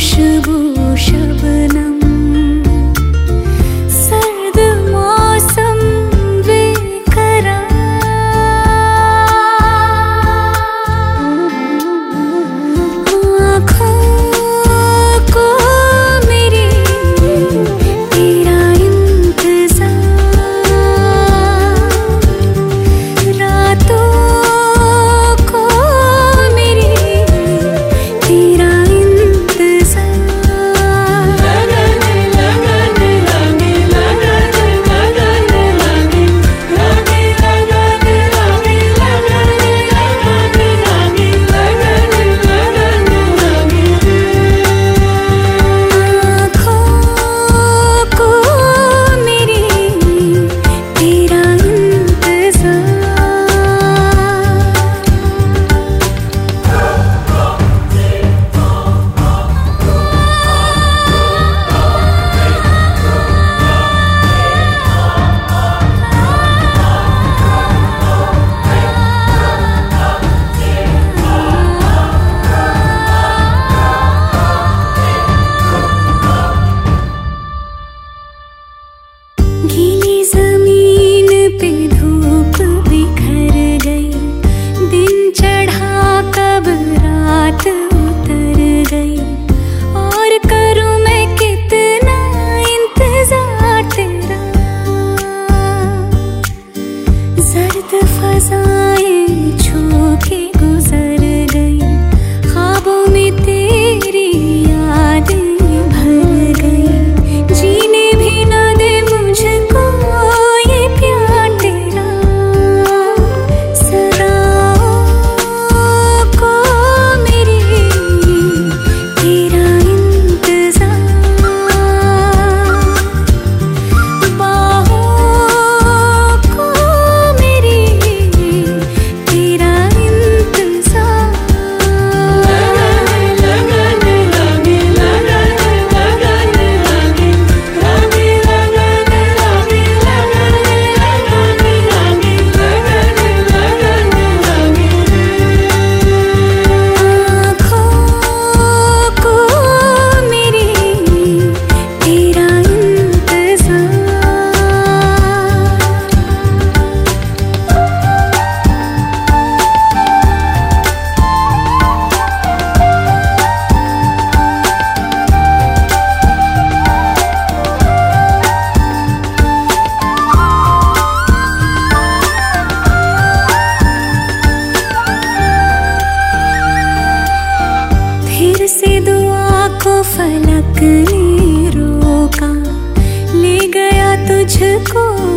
खुशबू शबनम, सर्द मौसम बेकरार, आँखों को मेरी तेरा इंतजार, रातों को मेरी तेरा गीली जमीन पे धूप बिखर गई, दिन चढ़ा कब रात उतर गई, और करूं मैं कितना इंतजार तेरा, जर्द फजाएं छू के गुजर गई, ख्वाबों में तेरी यादें भर गई, जीने भी ना दे मुझको ये प्यार तेरा, सदाओं को मेरी तेरा इंतजार, बाहों को मेरी तेरा इंतजार, फिर से दुआ को फलक ने रोका, ले गया तुझको